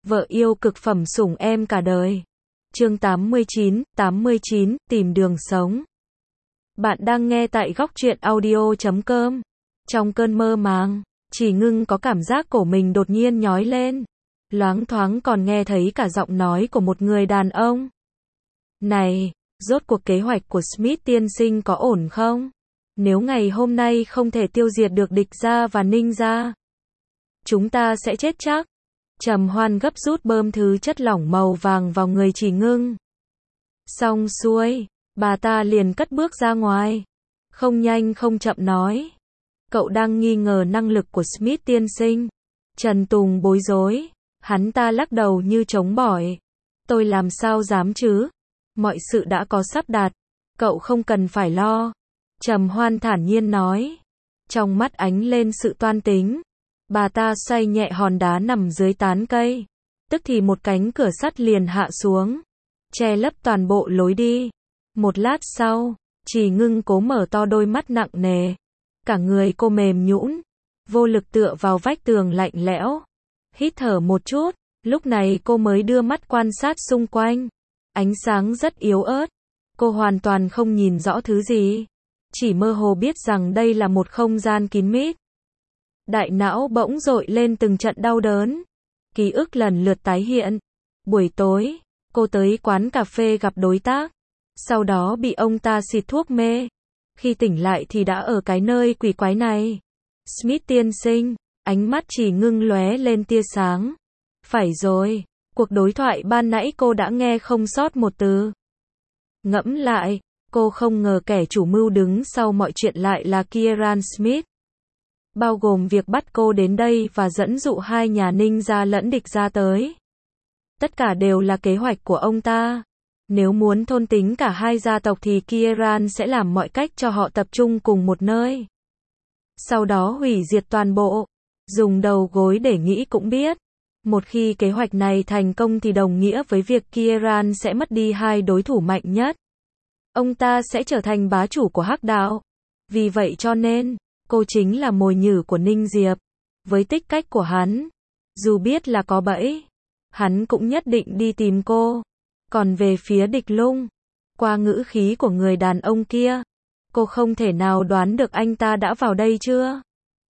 Vợ yêu cực phẩm sủng em cả đời. Chương 89, tìm đường sống. Bạn đang nghe tại góc truyện audio.com. Trong cơn mơ màng, Chỉ Ngưng có cảm giác cổ mình đột nhiên nhói lên. Loáng thoáng còn nghe thấy cả giọng nói của một người đàn ông. Này, rốt cuộc kế hoạch của Smith tiên sinh có ổn không? Nếu ngày hôm nay không thể tiêu diệt được địch gia và Ninh gia, chúng ta sẽ chết chắc. Trầm Hoan gấp rút bơm thứ chất lỏng màu vàng vào người Chỉ Ngưng. Xong xuôi, bà ta liền cất bước ra ngoài. Không nhanh không chậm nói. Cậu đang nghi ngờ năng lực của Smith tiên sinh. Trần Tùng bối rối. Hắn ta lắc đầu như trống bỏi. Tôi làm sao dám chứ? Mọi sự đã có sắp đặt. Cậu không cần phải lo. Trầm Hoan thản nhiên nói. Trong mắt ánh lên sự toan tính. Bà ta xoay nhẹ hòn đá nằm dưới tán cây. Tức thì một cánh cửa sắt liền hạ xuống, che lấp toàn bộ lối đi. Một lát sau, Chỉ Ngưng cố mở to đôi mắt nặng nề. Cả người cô mềm nhũn, vô lực tựa vào vách tường lạnh lẽo. Hít thở một chút, lúc này cô mới đưa mắt quan sát xung quanh. Ánh sáng rất yếu ớt. Cô hoàn toàn không nhìn rõ thứ gì. Chỉ mơ hồ biết rằng đây là một không gian kín mít. Đại não bỗng dội lên từng trận đau đớn. Ký ức lần lượt tái hiện. Buổi tối, cô tới quán cà phê gặp đối tác. Sau đó bị ông ta xịt thuốc mê. Khi tỉnh lại thì đã ở cái nơi quỷ quái này. Smith tiên sinh, ánh mắt Chỉ Ngưng lóe lên tia sáng. Phải rồi, cuộc đối thoại ban nãy cô đã nghe không sót một từ. Ngẫm lại, cô không ngờ kẻ chủ mưu đứng sau mọi chuyện lại là Kieran Smith. Bao gồm việc bắt cô đến đây và dẫn dụ hai nhà Ninh gia lẫn địch gia tới. Tất cả đều là kế hoạch của ông ta. Nếu muốn thôn tính cả hai gia tộc thì Kieran sẽ làm mọi cách cho họ tập trung cùng một nơi. Sau đó hủy diệt toàn bộ. Dùng đầu gối để nghĩ cũng biết. Một khi kế hoạch này thành công thì đồng nghĩa với việc Kieran sẽ mất đi hai đối thủ mạnh nhất. Ông ta sẽ trở thành bá chủ của Hắc đạo. Vì vậy cho nên, cô chính là mồi nhử của Ninh Diệp. Với tích cách của hắn, dù biết là có bẫy, hắn cũng nhất định đi tìm cô. Còn về phía Địch Lung, qua ngữ khí của người đàn ông kia, cô không thể nào đoán được anh ta đã vào đây chưa.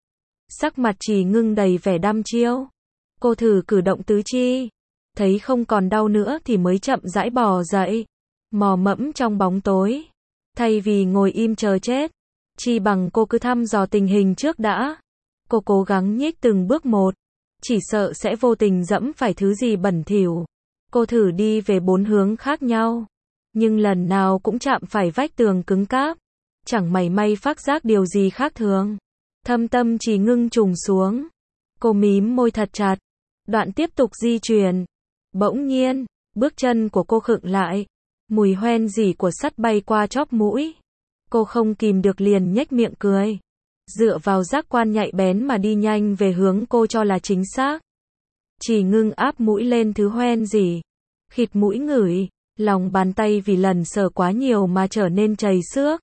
Sắc mặt Chỉ Ngưng đầy vẻ đăm chiêu. Cô thử cử động tứ chi, thấy không còn đau nữa thì mới chậm rãi bò dậy, mò mẫm trong bóng tối. Thay vì ngồi im chờ chết, chi bằng cô cứ thăm dò tình hình trước đã. Cô cố gắng nhích từng bước một, chỉ sợ sẽ vô tình dẫm phải thứ gì bẩn thỉu. Cô thử đi về 4 hướng khác nhau, nhưng lần nào cũng chạm phải vách tường cứng cáp. Chẳng mảy may phát giác điều gì khác thường. Thâm tâm Chỉ Ngưng trùng xuống. Cô mím môi thật chặt, đoạn tiếp tục di chuyển. Bỗng nhiên, bước chân của cô khựng lại. Mùi hoen rỉ của sắt bay qua chóp mũi. Cô không kìm được liền nhếch miệng cười. Dựa vào giác quan nhạy bén mà đi nhanh về hướng cô cho là chính xác. Chỉ Ngưng áp mũi lên thứ hoen rỉ. Khịt mũi ngửi, lòng bàn tay vì lần sờ quá nhiều mà trở nên chảy xước.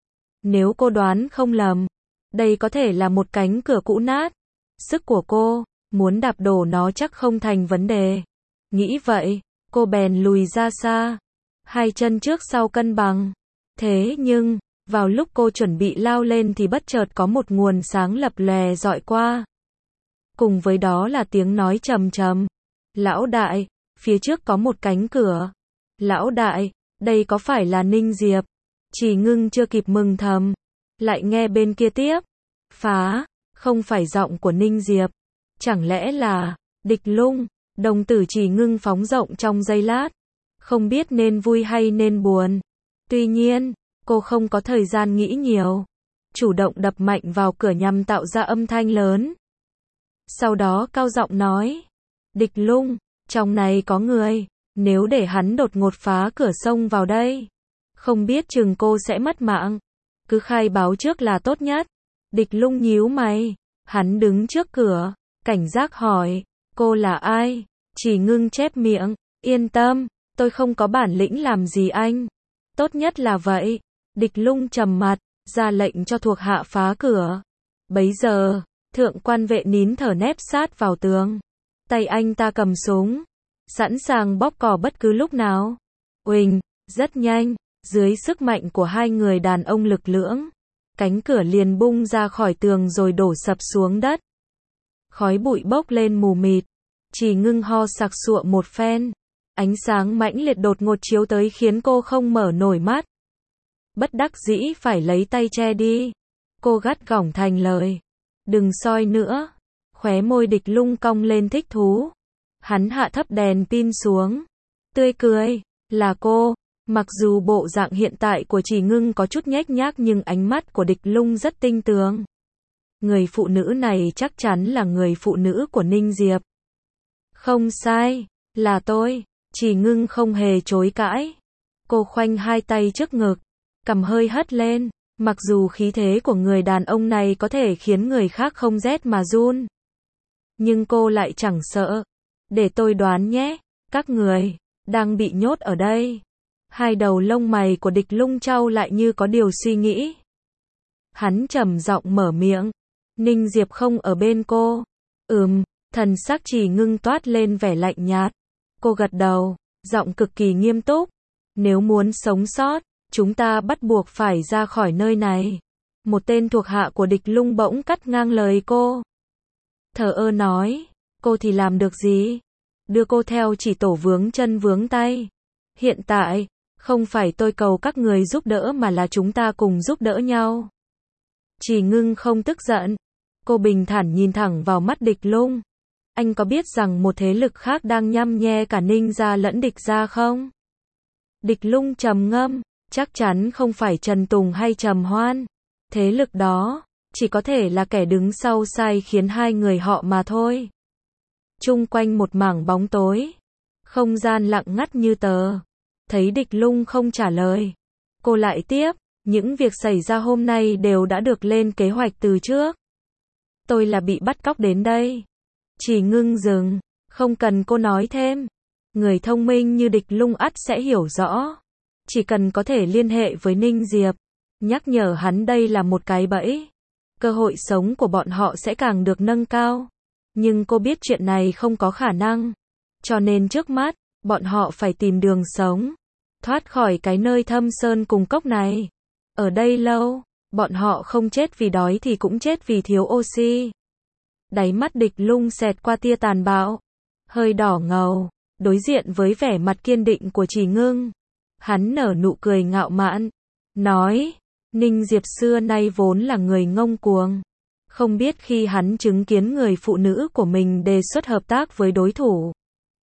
Nếu cô đoán không lầm, đây có thể là một cánh cửa cũ nát. Sức của cô, muốn đạp đổ nó chắc không thành vấn đề. Nghĩ vậy, cô bèn lùi ra xa. Hai chân trước sau cân bằng. Thế nhưng, vào lúc cô chuẩn bị lao lên thì bất chợt có một nguồn sáng lập lòe dọi qua. Cùng với đó là tiếng nói trầm trầm. Lão đại, phía trước có một cánh cửa. Lão đại, đây có phải là Ninh Diệp? Chỉ Ngưng chưa kịp mừng thầm, lại nghe bên kia tiếp. Phá, không phải giọng của Ninh Diệp. Chẳng lẽ là Địch Lung? Đồng tử Chỉ Ngưng phóng rộng trong giây lát. Không biết nên vui hay nên buồn. Tuy nhiên, cô không có thời gian nghĩ nhiều. Chủ động đập mạnh vào cửa nhằm tạo ra âm thanh lớn. Sau đó cao giọng nói. Địch Lung, trong này có người. Nếu để hắn đột ngột phá cửa xông vào đây, không biết chừng cô sẽ mất mạng. Cứ khai báo trước là tốt nhất. Địch Lung nhíu mày. Hắn đứng trước cửa, cảnh giác hỏi. Cô là ai? Chỉ Ngưng chép miệng. Yên tâm, tôi không có bản lĩnh làm gì anh. Tốt nhất là vậy. Địch Lung trầm mặt, ra lệnh cho thuộc hạ phá cửa. Bấy giờ, thượng quan vệ nín thở nép sát vào tường. Tay anh ta cầm súng, sẵn sàng bóp cò bất cứ lúc nào. Uỳnh, rất nhanh, dưới sức mạnh của hai người đàn ông lực lưỡng, cánh cửa liền bung ra khỏi tường rồi đổ sập xuống đất. Khói bụi bốc lên mù mịt, Chỉ Ngưng ho sặc sụa một phen. Ánh sáng mãnh liệt đột ngột chiếu tới khiến cô không mở nổi mắt. Bất đắc dĩ phải lấy tay che đi. Cô gắt gỏng thành lời. Đừng soi nữa. Khóe môi Địch Lung cong lên thích thú. Hắn hạ thấp đèn pin xuống. Tươi cười. Là cô. Mặc dù bộ dạng hiện tại của Chỉ Ngưng có chút nhếch nhác nhưng ánh mắt của Địch Lung rất tinh tường. Người phụ nữ này chắc chắn là người phụ nữ của Ninh Diệp. Không sai. Là tôi. Chỉ Ngưng không hề chối cãi. Cô khoanh hai tay trước ngực, cằm hơi hất lên. Mặc dù khí thế của người đàn ông này có thể khiến người khác không rét mà run, nhưng cô lại chẳng sợ. Để tôi đoán nhé, các người đang bị nhốt ở đây. Hai đầu lông mày của Địch Lung chau lại như có điều suy nghĩ. Hắn trầm giọng mở miệng. Ninh Diệp không ở bên cô. Thần sắc Chỉ Ngưng toát lên vẻ lạnh nhạt. Cô gật đầu, giọng cực kỳ nghiêm túc. Nếu muốn sống sót, chúng ta bắt buộc phải ra khỏi nơi này. Một tên thuộc hạ của Địch Lung bỗng cắt ngang lời cô. Thờ ơ nói, cô thì làm được gì? Đưa cô theo chỉ tổ vướng chân vướng tay. Hiện tại, không phải tôi cầu các người giúp đỡ mà là chúng ta cùng giúp đỡ nhau. Chỉ Ngưng không tức giận. Cô bình thản nhìn thẳng vào mắt Địch Lung. Anh có biết rằng một thế lực khác đang nhăm nhe cả Ninh gia lẫn Địch gia không? Địch Lung trầm ngâm, chắc chắn không phải Trần Tùng hay Trầm Hoan. Thế lực đó, chỉ có thể là kẻ đứng sau sai khiến hai người họ mà thôi. Chung quanh một mảng bóng tối. Không gian lặng ngắt như tờ. Thấy Địch Lung không trả lời. Cô lại tiếp, những việc xảy ra hôm nay đều đã được lên kế hoạch từ trước. Tôi là bị bắt cóc đến đây. Chỉ Ngưng dừng, không cần cô nói thêm. Người thông minh như Địch Lung ắt sẽ hiểu rõ. Chỉ cần có thể liên hệ với Ninh Diệp, nhắc nhở hắn đây là một cái bẫy, cơ hội sống của bọn họ sẽ càng được nâng cao. Nhưng cô biết chuyện này không có khả năng. Cho nên trước mắt, bọn họ phải tìm đường sống, thoát khỏi cái nơi thâm sơn cùng cốc này. Ở đây lâu, bọn họ không chết vì đói thì cũng chết vì thiếu oxy. Đáy mắt Địch Lung xẹt qua tia tàn bạo, hơi đỏ ngầu, đối diện với vẻ mặt kiên định của Chỉ Ngưng. Hắn nở nụ cười ngạo mạn, nói, Ninh Diệp xưa nay vốn là người ngông cuồng. Không biết khi hắn chứng kiến người phụ nữ của mình đề xuất hợp tác với đối thủ,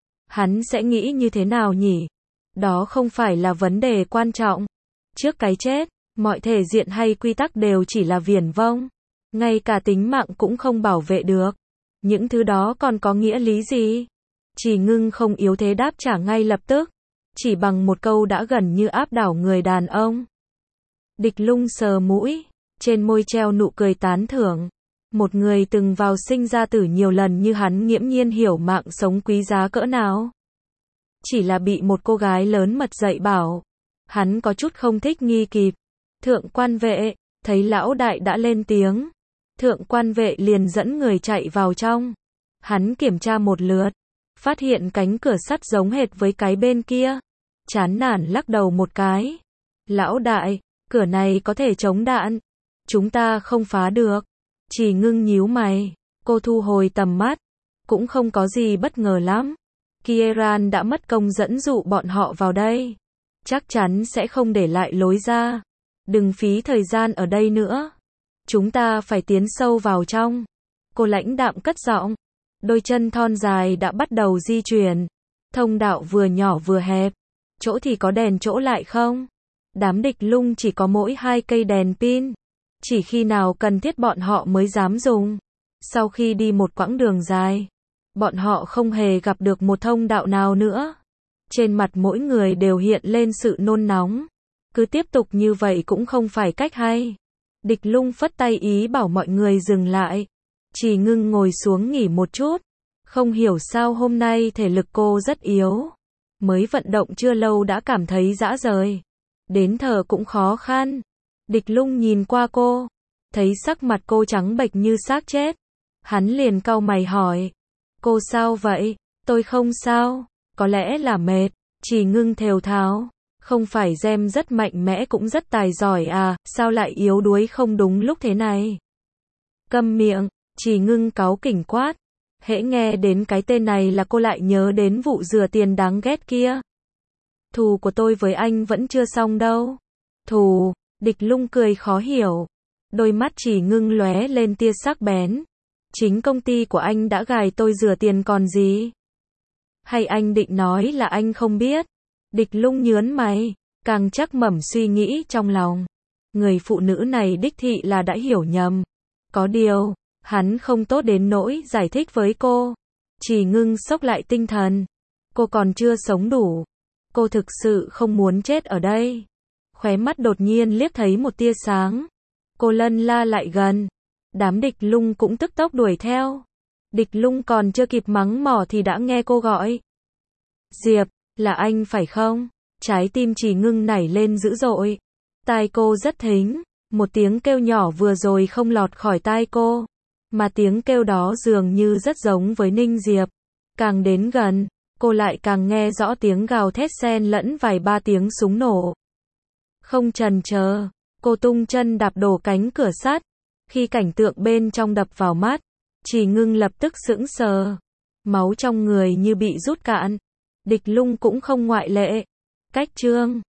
hắn sẽ nghĩ như thế nào nhỉ? Đó không phải là vấn đề quan trọng. Trước cái chết, mọi thể diện hay quy tắc đều chỉ là viển vông. Ngay cả tính mạng cũng không bảo vệ được. Những thứ đó còn có nghĩa lý gì? Chỉ Ngưng không yếu thế đáp trả ngay lập tức. Chỉ bằng một câu đã gần như áp đảo người đàn ông. Địch Lung sờ mũi, trên môi treo nụ cười tán thưởng. Một người từng vào sinh ra tử nhiều lần như hắn nghiễm nhiên hiểu mạng sống quý giá cỡ nào. Chỉ là bị một cô gái lớn mật dạy bảo. Hắn có chút không thích nghi kịp. Thượng quan vệ, thấy lão đại đã lên tiếng. Thượng quan vệ liền dẫn người chạy vào trong. Hắn kiểm tra một lượt, phát hiện cánh cửa sắt giống hệt với cái bên kia. Chán nản lắc đầu một cái. Lão đại, cửa này có thể chống đạn. Chúng ta không phá được. Chỉ Ngưng nhíu mày. Cô thu hồi tầm mắt. Cũng không có gì bất ngờ lắm. Kieran đã mất công dẫn dụ bọn họ vào đây. Chắc chắn sẽ không để lại lối ra. Đừng phí thời gian ở đây nữa. Chúng ta phải tiến sâu vào trong. Cô lãnh đạm cất giọng. Đôi chân thon dài đã bắt đầu di chuyển. Thông đạo vừa nhỏ vừa hẹp. Chỗ thì có đèn chỗ lại không. Đám Địch Lung chỉ có mỗi 2 cây đèn pin. Chỉ khi nào cần thiết bọn họ mới dám dùng. Sau khi đi một quãng đường dài, bọn họ không hề gặp được một thông đạo nào nữa. Trên mặt mỗi người đều hiện lên sự nôn nóng. Cứ tiếp tục như vậy cũng không phải cách hay. Địch Lung phất tay ý bảo mọi người dừng lại. Chỉ Ngưng ngồi xuống nghỉ một chút. Không hiểu sao hôm nay thể lực cô rất yếu. Mới vận động chưa lâu đã cảm thấy rã rời. Đến thở cũng khó khăn. Địch Lung nhìn qua cô. Thấy sắc mặt cô trắng bệch như xác chết. Hắn liền cau mày hỏi. Cô sao vậy? Tôi không sao. Có lẽ là mệt. Chỉ Ngưng thều thào. Không phải Gem rất mạnh mẽ cũng rất tài giỏi à, sao lại yếu đuối không đúng lúc thế này? Câm miệng, Chỉ Ngưng cáu kỉnh quát. Hễ nghe đến cái tên này là cô lại nhớ đến vụ rửa tiền đáng ghét kia. Thù của tôi với anh vẫn chưa xong đâu. Thù, Địch Lung cười khó hiểu. Đôi mắt Chỉ Ngưng lóe lên tia sắc bén. Chính công ty của anh đã gài tôi rửa tiền còn gì? Hay anh định nói là anh không biết? Địch Lung nhớn mày, càng chắc mẩm suy nghĩ trong lòng. Người phụ nữ này đích thị là đã hiểu nhầm. Có điều, hắn không tốt đến nỗi giải thích với cô. Chỉ Ngưng xốc lại tinh thần. Cô còn chưa sống đủ. Cô thực sự không muốn chết ở đây. Khóe mắt đột nhiên liếc thấy một tia sáng. Cô lân la lại gần. Đám Địch Lung cũng tức tốc đuổi theo. Địch Lung còn chưa kịp mắng mỏ thì đã nghe cô gọi. Diệp, là anh phải không? Trái tim Chỉ Ngưng nảy lên dữ dội. Tai cô rất thính. Một tiếng kêu nhỏ vừa rồi không lọt khỏi tai cô. Mà tiếng kêu đó dường như rất giống với Ninh Diệp. Càng đến gần, cô lại càng nghe rõ tiếng gào thét xen lẫn vài ba tiếng súng nổ. Không chần chờ, cô tung chân đạp đổ cánh cửa sắt. Khi cảnh tượng bên trong đập vào mắt, Chỉ Ngưng lập tức sững sờ. Máu trong người như bị rút cạn. Địch Lung cũng không ngoại lệ. Cách chương